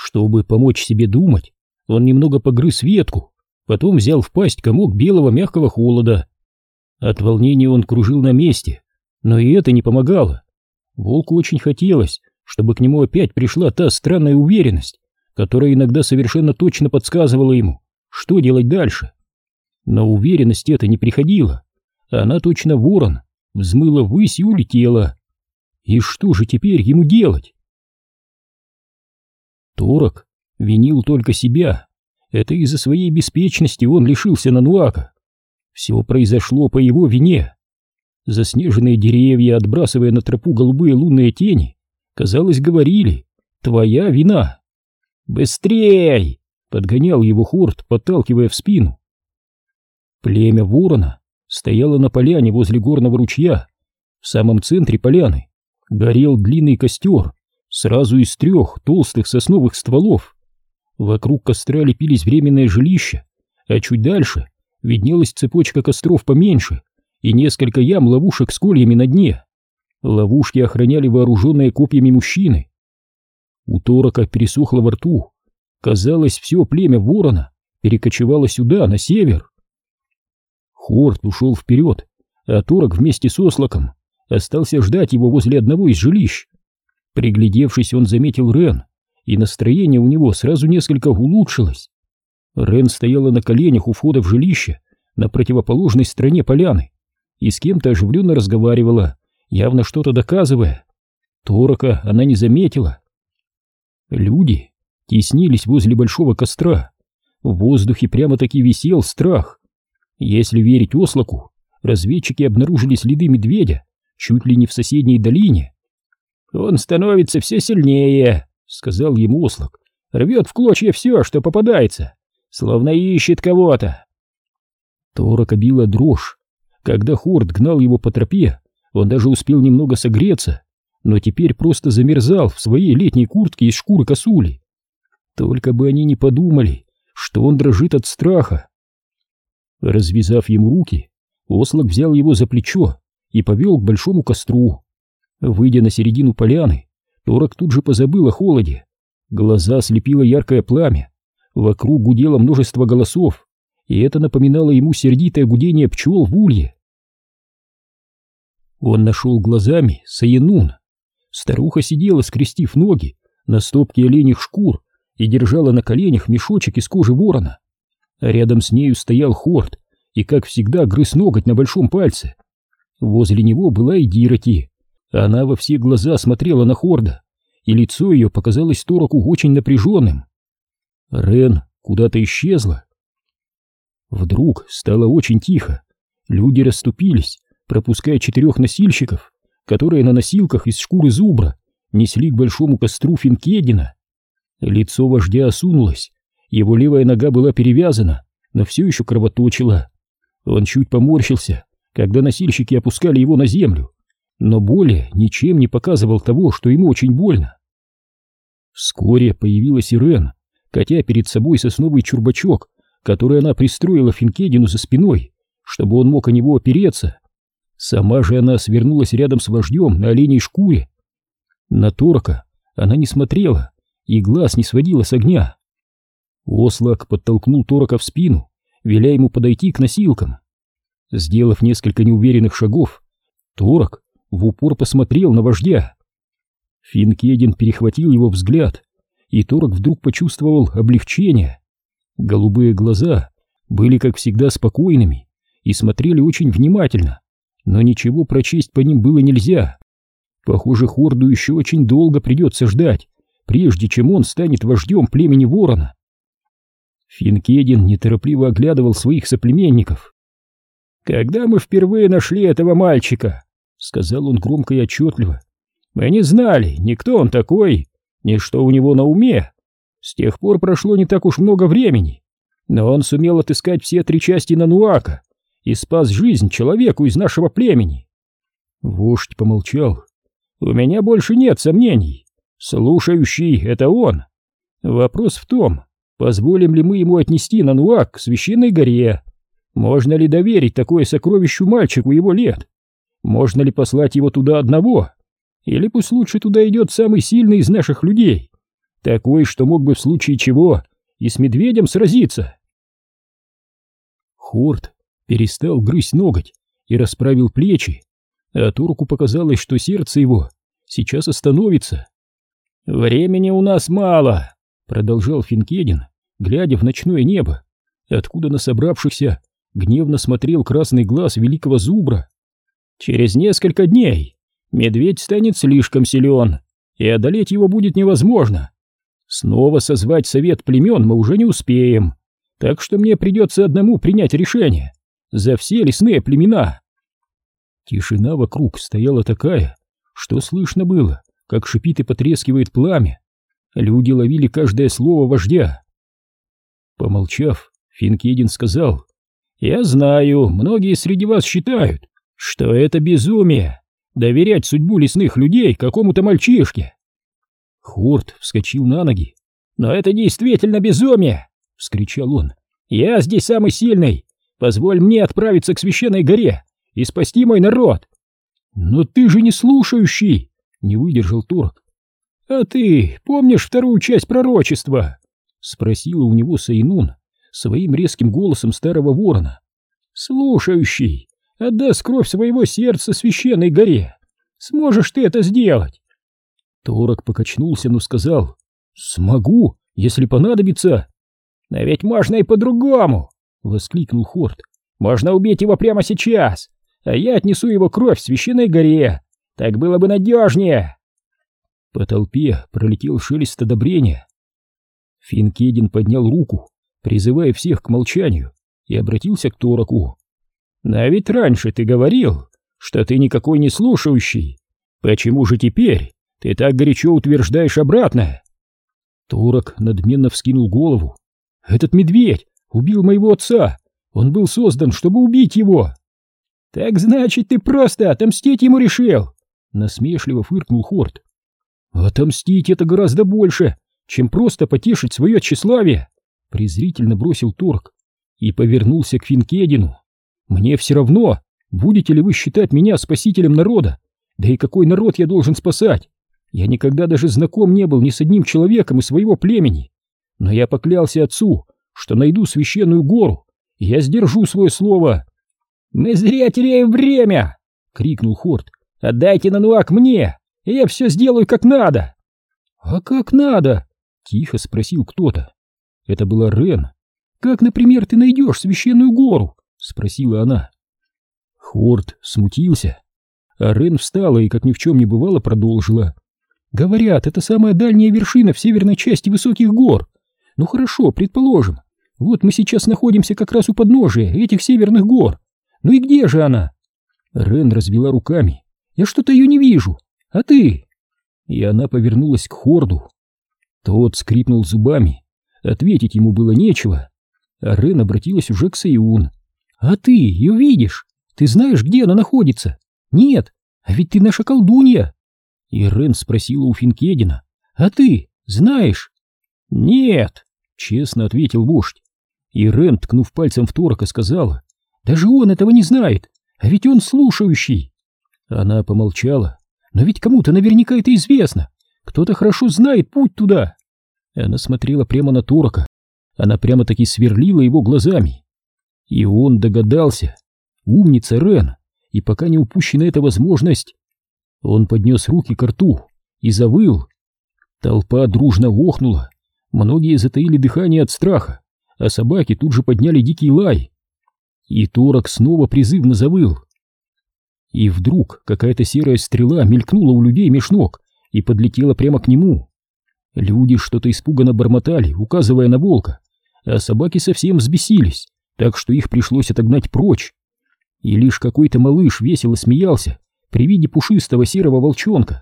Чтобы помочь себе думать, он немного погрыз ветку, потом взял в пасть комок белого мягкого холода. От волнения он кружил на месте, но и это не помогало. Волку очень хотелось, чтобы к нему опять пришла та странная уверенность, которая иногда совершенно точно подсказывала ему, что делать дальше. Но уверенность эта не приходила. Она, точно ворон, взмыла ввысь и улетела. И что же теперь ему делать? Торок винил только себя. Это из-за своей беспечности он лишился Нануака. Все произошло по его вине. Заснеженные деревья, отбрасывая на тропу голубые лунные тени, казалось, говорили: «Твоя вина». «Быстрей!» — подгонял его Хорд, подталкивая в спину. Племя ворона стояло на поляне возле горного ручья. В самом центре поляны горел длинный костер, сразу из 3 толстых сосновых стволов. Вокруг костра лепились временные жилища, а чуть дальше виднелась цепочка костров поменьше и несколько ям-ловушек с кольями на дне. Ловушки охраняли вооруженные копьями мужчины. У Торока пересохло во рту. Казалось, все племя ворона перекочевало сюда, на север. Хорд ушел вперед, а Торок вместе с Ослаком остался ждать его возле одного из жилищ. Приглядевшись, он заметил Рен, и настроение у него сразу несколько улучшилось. Рен стояла на коленях у входа в жилище на противоположной стороне поляны и с кем-то оживленно разговаривала, явно что-то доказывая. Торока она не заметила. Люди теснились возле большого костра. В воздухе прямо-таки висел страх. Если верить Ослаку, разведчики обнаружили следы медведя чуть ли не в соседней долине. «Он становится все сильнее», — сказал ему Ослак. «Рвет в клочья все, что попадается, словно ищет кого-то». Торока била дрожь. Когда Хорд гнал его по тропе, он даже успел немного согреться, но теперь просто замерзал в своей летней куртке из шкуры косули. Только бы они не подумали, что он дрожит от страха. Развязав ему руки, Ослак взял его за плечо и повел к большому костру. Выйдя на середину поляны, Торок тут же позабыл о холоде. Глаза слепило яркое пламя, вокруг гудело множество голосов, и это напоминало ему сердитое гудение пчел в улье. Он нашел глазами Саенун. Старуха сидела, скрестив ноги, на стопке оленьих шкур и держала на коленях мешочек из кожи ворона. А рядом с нею стоял Хорд и, как всегда, грыз ноготь на большом пальце. Возле него была и Дирати. Она во все глаза смотрела на Хорда, и лицо ее показалось Тороку очень напряженным. Рен куда-то исчезла. Вдруг стало очень тихо. Люди расступились, пропуская 4 носильщиков, которые на носилках из шкуры зубра несли к большому костру Финкедина. Лицо вождя осунулось, его левая нога была перевязана, но все еще кровоточила. Он чуть поморщился, когда носильщики опускали его на землю, но более ничем не показывал того, что ему очень больно. Вскоре появилась и Рен, катя перед собой сосновый чурбачок, который она пристроила Финкедину за спиной, чтобы он мог о него опереться. Сама же она свернулась рядом с вождем на оленей шкуре. На Торока она не смотрела и глаз не сводила с огня. Ослак подтолкнул Торока в спину, веля ему подойти к носилкам. Сделав несколько неуверенных шагов, Торок в упор посмотрел на вождя. Финкедин перехватил его взгляд, и Торок вдруг почувствовал облегчение. Голубые глаза были, как всегда, спокойными и смотрели очень внимательно, но ничего прочесть по ним было нельзя. Похоже, Хорду еще очень долго придется ждать, прежде чем он станет вождем племени ворона. Финкедин неторопливо оглядывал своих соплеменников. «Когда мы впервые нашли этого мальчика, — сказал он громко и отчетливо, — мы не знали, ни кто он такой, ни что у него на уме. С тех пор прошло не так уж много времени, но он сумел отыскать все 3 части Нануака и спас жизнь человеку из нашего племени». Вождь помолчал. «У меня больше нет сомнений. Слушающий — это он. Вопрос в том, позволим ли мы ему отнести Нануак к священной горе. Можно ли доверить такое сокровищу мальчику его лет? Можно ли послать его туда одного? Или пусть лучше туда идет самый сильный из наших людей? Такой, что мог бы в случае чего и с медведем сразиться. Хорд перестал грызть ноготь и расправил плечи, а Торку показалось, что сердце его сейчас остановится. «Времени у нас мало», — продолжал Финкедин, глядя в ночное небо, откуда на собравшихся гневно смотрел красный глаз великого зубра. «Через несколько дней медведь станет слишком силен, и одолеть его будет невозможно. Снова созвать совет племен мы уже не успеем, так что мне придется одному принять решение за все лесные племена». Тишина вокруг стояла такая, что слышно было, как шипит и потрескивает пламя. Люди ловили каждое слово вождя. Помолчав, Финкедин сказал: «Я знаю, многие среди вас считают, что это безумие — доверять судьбу лесных людей какому-то мальчишке». Хорд вскочил на ноги. «Но это действительно безумие!» — вскричал он. «Я здесь самый сильный! Позволь мне отправиться к священной горе и спасти мой народ!» «Но ты же не слушающий!» — не выдержал Торок. «А ты помнишь вторую часть пророчества?» — спросила у него Саинун своим резким голосом старого ворона. «Слушающий отдаст кровь своего сердца священной горе. Сможешь ты это сделать?» Торок покачнулся, но сказал: «Смогу, если понадобится». «Но ведь можно и по-другому!» — воскликнул Хорд. «Можно убить его прямо сейчас, а я отнесу его кровь в священной горе. Так было бы надежнее!» По толпе пролетел шелест одобрения. Финкедин поднял руку, призывая всех к молчанию, и обратился к Тороку. «Но ведь раньше ты говорил, что ты никакой не слушающий. Почему же теперь ты так горячо утверждаешь обратное?» Торок надменно вскинул голову. «Этот медведь убил моего отца. Он был создан, чтобы убить его». «Так значит, ты просто отомстить ему решил?» Насмешливо фыркнул Хорд. «Отомстить — это гораздо больше, чем просто потешить свое тщеславие», — презрительно бросил Торк и повернулся к Финкедину. «Мне все равно, будете ли вы считать меня спасителем народа, да и какой народ я должен спасать. Я никогда даже знаком не был ни с одним человеком из своего племени, но я поклялся отцу, что найду священную гору, и я сдержу свое слово». «Мы зря теряем время!» — крикнул Хорд. «Отдайте Нануак мне, и я все сделаю как надо!» «А как надо?» — тихо спросил кто-то. Это была Рен. «Как, например, ты найдешь священную гору?» — спросила она. Хорд смутился, а Рен встала и, как ни в чем не бывало, продолжила. «Говорят, это самая дальняя вершина в северной части высоких гор. Ну хорошо, предположим. Вот мы сейчас находимся как раз у подножия этих северных гор. Ну и где же она?» Рен развела руками. «Я что-то ее не вижу. А ты?» И она повернулась к Хорду. Тот скрипнул зубами. Ответить ему было нечего. А Рен обратилась уже к Саиун. «А ты ее видишь? Ты знаешь, где она находится?» «Нет, а ведь ты наша колдунья!» И Рен спросила у Финкедина: «А ты знаешь?» «Нет», — честно ответил вождь. И Рен, ткнув пальцем в Торока, сказала: «Даже он этого не знает, а ведь он слушающий». Она помолчала. «Но ведь кому-то наверняка это известно. Кто-то хорошо знает путь туда». Она смотрела прямо на Торока. Она прямо-таки сверлила его глазами. И он догадался. Умница Рен. И пока не упущена эта возможность. Он поднес руки к рту и завыл. Толпа дружно охнула. Многие затаили дыхание от страха, а собаки тут же подняли дикий лай. И Торок снова призывно завыл. И вдруг какая-то серая стрела мелькнула у людей меж ног и подлетела прямо к нему. Люди что-то испуганно бормотали, указывая на волка, а собаки совсем взбесились, так что их пришлось отогнать прочь. И лишь какой-то малыш весело смеялся при виде пушистого серого волчонка.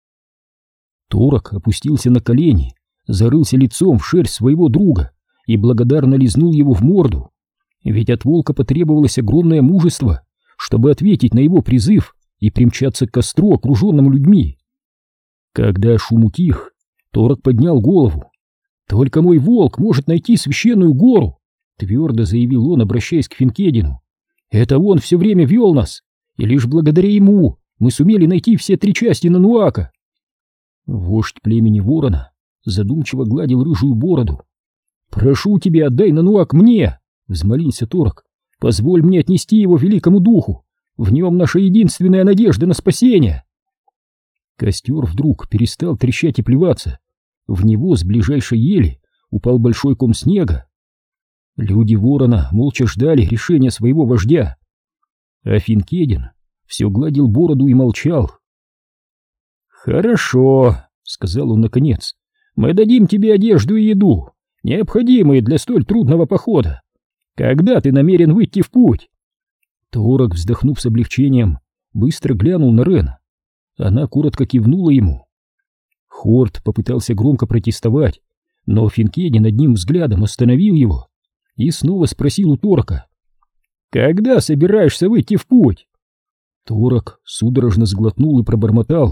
Торок опустился на колени, зарылся лицом в шерсть своего друга и благодарно лизнул его в морду. Ведь от волка потребовалось огромное мужество, чтобы ответить на его призыв и примчаться к костру, окруженному людьми. Когда шум утих, Торок поднял голову. «Только мой волк может найти священную гору», — твердо заявил он, обращаясь к Финкедину. «Это он все время вел нас, и лишь благодаря ему мы сумели найти все 3 части Нануака». Вождь племени Ворона задумчиво гладил рыжую бороду. «Прошу тебя, отдай Нануак мне!» — взмолился Торок. «Позволь мне отнести его великому духу! В нем наша единственная надежда на спасение!» Костер вдруг перестал трещать и плеваться. В него с ближайшей ели упал большой ком снега. Люди Ворона молча ждали решения своего вождя. А Финкедин все гладил бороду и молчал. «Хорошо», — сказал он наконец, — «мы дадим тебе одежду и еду, необходимые для столь трудного похода. Когда ты намерен выйти в путь?» Торок, вздохнув с облегчением, быстро глянул на Рен. Она коротко кивнула ему. Хорт попытался громко протестовать, но Финкедин одним взглядом остановил его и снова спросил у Торока: «Когда собираешься выйти в путь?» Торок судорожно сглотнул и пробормотал: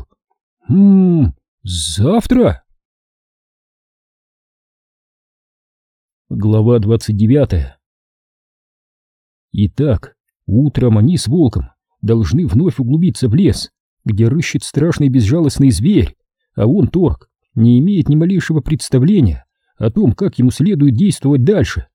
завтра?» Глава 29. Итак, утром они с волком должны вновь углубиться в лес, где рыщет страшный безжалостный зверь, а он, Торк, не имеет ни малейшего представления о том, как ему следует действовать дальше.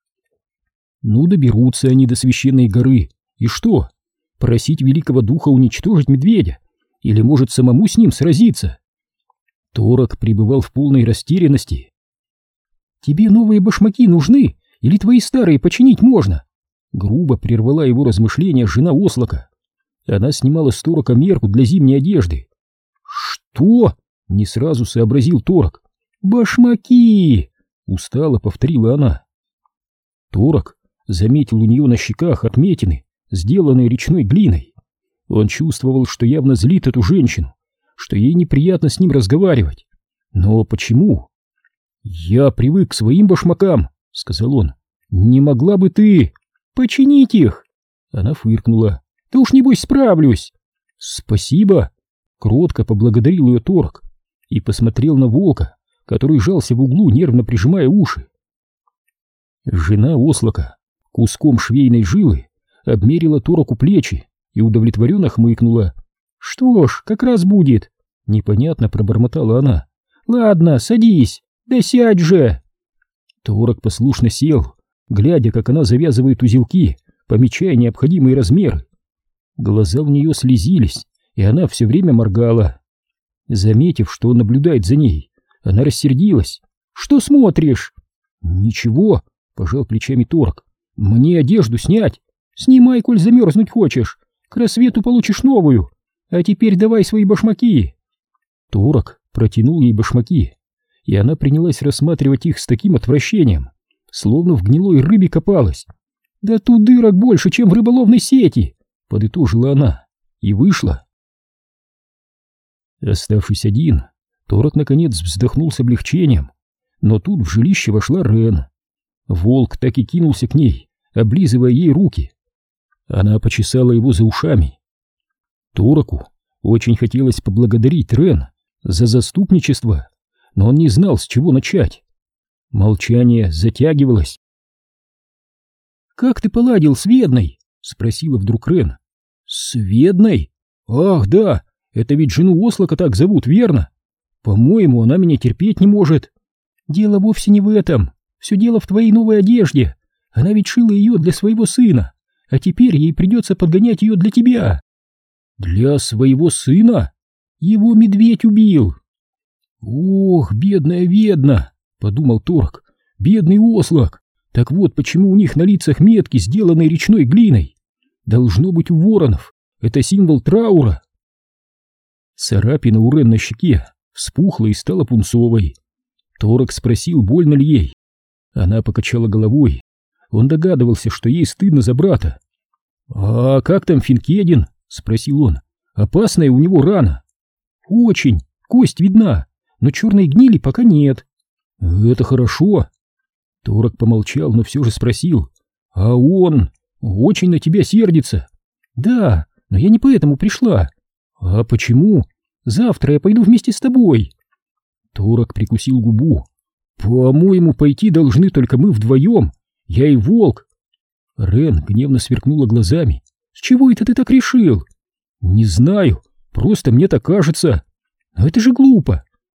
Ну, доберутся они до священной горы, и что? Просить великого духа уничтожить медведя? Или, может, самому с ним сразиться? Торок пребывал в полной растерянности. «Тебе новые башмаки нужны, или твои старые починить можно?» Грубо прервала его размышления жена Ослака. Она снимала с Торока мерку для зимней одежды. «Что?» — не сразу сообразил Торок. «Башмаки!» — устало повторила она. Торок заметил у нее на щеках отметины, сделанные речной глиной. Он чувствовал, что явно злит эту женщину, что ей неприятно с ним разговаривать. Но почему? «Я привык к своим башмакам», — сказал он. «Не могла бы ты починить их?» Она фыркнула. «Да уж, небось, справлюсь». «Спасибо», — кротко поблагодарил ее Торк и посмотрел на волка, который жался в углу, нервно прижимая уши. Жена Ослака куском швейной жилы обмерила Тороку плечи и удовлетворенно хмыкнула. «Что ж, как раз будет», — непонятно пробормотала она. «Ладно, садись, да сядь же». Торок послушно сел, глядя, как она завязывает узелки, помечая необходимые размеры. Глаза у нее слезились, и она все время моргала. Заметив, что он наблюдает за ней, она рассердилась. «Что смотришь?» «Ничего», — пожал плечами Торок. «Мне одежду снять». «Снимай, коль замерзнуть хочешь. К рассвету получишь новую. А теперь давай свои башмаки». Торок протянул ей башмаки, и она принялась рассматривать их с таким отвращением, словно в гнилой рыбе копалась. «Да тут дырок больше, чем в рыболовной сети», — подытожила она и вышла. Оставшись один, Торок наконец вздохнул с облегчением, но тут в жилище вошла Рен. Волк так и кинулся к ней, облизывая ей руки. Она почесала его за ушами. Тороку очень хотелось поблагодарить Рен за заступничество, но он не знал, с чего начать. Молчание затягивалось. «Как ты поладил с Ведной?» — спросила вдруг Рен. «С Ведной? Ах, да, это ведь жену Ослака так зовут, верно? По-моему, она меня терпеть не может». «Дело вовсе не в этом. Все дело в твоей новой одежде. Она ведь шила ее для своего сына, а теперь ей придется подгонять ее для тебя». «Для своего сына? Его медведь убил». «Ох, бедная Ведна», — подумал Торк, — «бедный Ослак. Так вот, почему у них на лицах метки, сделанные речной глиной. Должно быть, у воронов это символ траура». Царапина у Рен на щеке вспухла и стала пунцовой. Торок спросил, больно ли ей. Она покачала головой. Он догадывался, что ей стыдно за брата. «А как там Финкедин?» — спросил он. «Опасная у него рана». «Очень, кость видна, но черной гнили пока нет». «Это хорошо». Торок помолчал, но все же спросил. «А он очень на тебя сердится?» «Да, но я не поэтому пришла». «А почему?» «Завтра я пойду вместе с тобой». Торок прикусил губу. «По-моему, пойти должны только мы вдвоем, я и волк». Рен гневно сверкнула глазами. «С чего это ты так решил?» «Не знаю, просто мне так кажется». «Но это же глупо.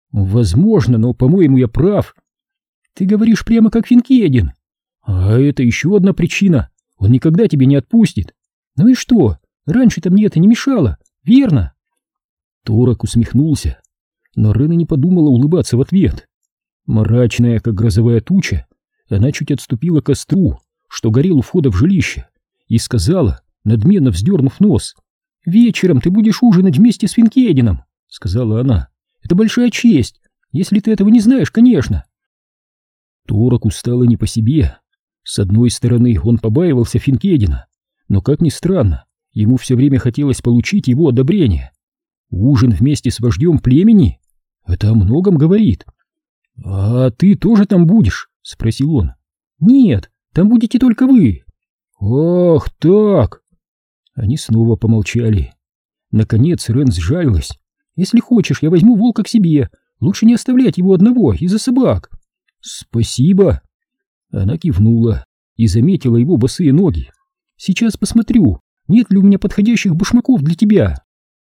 Возможно, но, по-моему, я прав. Ты говоришь прямо как Финкедин. А это еще одна причина. Он никогда тебя не отпустит. Ну и что? Раньше-то мне это не мешало, верно? Торок усмехнулся, но Рена не подумала улыбаться в ответ. Мрачная, как грозовая туча, она чуть отступила к костру, что горел у входа в жилище, и сказала, надменно вздернув нос: «Вечером ты будешь ужинать вместе с Финкедином», — сказала она. «Это большая честь, если ты этого не знаешь, конечно». Тороку стало не по себе. С одной стороны, он побаивался Финкедина, но, как ни странно, ему все время хотелось получить его одобрение. Ужин вместе с вождем племени? Это о многом говорит. «А ты тоже там будешь?» — спросил он. «Нет, там будете только вы». «Ах, так!» Они снова помолчали. Наконец Рен сжалилась. «Если хочешь, я возьму волка к себе. Лучше не оставлять его одного из-за собак». «Спасибо». Она кивнула и заметила его босые ноги. «Сейчас посмотрю, нет ли у меня подходящих башмаков для тебя».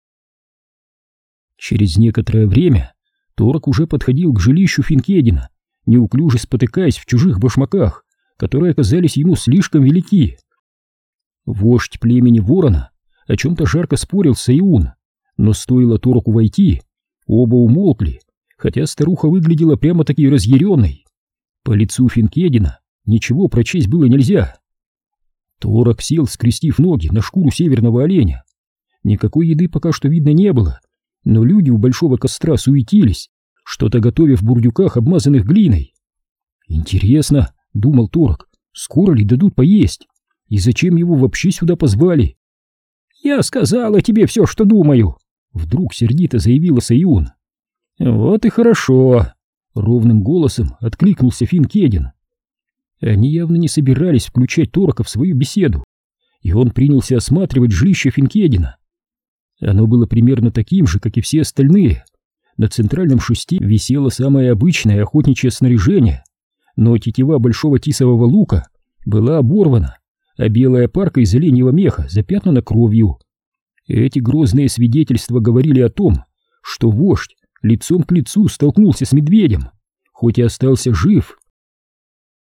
Через некоторое время Торок уже подходил к жилищу Финкедина, неуклюже спотыкаясь в чужих башмаках, которые оказались ему слишком велики. Вождь племени Ворона о чем-то жарко спорил с Саюн, но стоило Тороку войти, оба умолкли, хотя старуха выглядела прямо-таки разъяренной. По лицу Финкедина ничего прочесть было нельзя. Торок сел, скрестив ноги, на шкуру северного оленя. Никакой еды пока что видно не было, но люди у большого костра суетились, что-то готовя в бурдюках, обмазанных глиной. «Интересно», — думал Торок, — «скоро ли дадут поесть? И зачем его вообще сюда позвали?» «Я сказала тебе все, что думаю», — вдруг сердито заявила Саюн. «Вот и хорошо», — ровным голосом откликнулся Финкедин. Они явно не собирались включать Торока в свою беседу, и он принялся осматривать жилище Финкедина. Оно было примерно таким же, как и все остальные. На центральном шесте висело самое обычное охотничье снаряжение, но тетива большого тисового лука была оборвана, а белая парка из оленьего меха запятнана кровью. Эти грозные свидетельства говорили о том, что вождь лицом к лицу столкнулся с медведем, хоть и остался жив.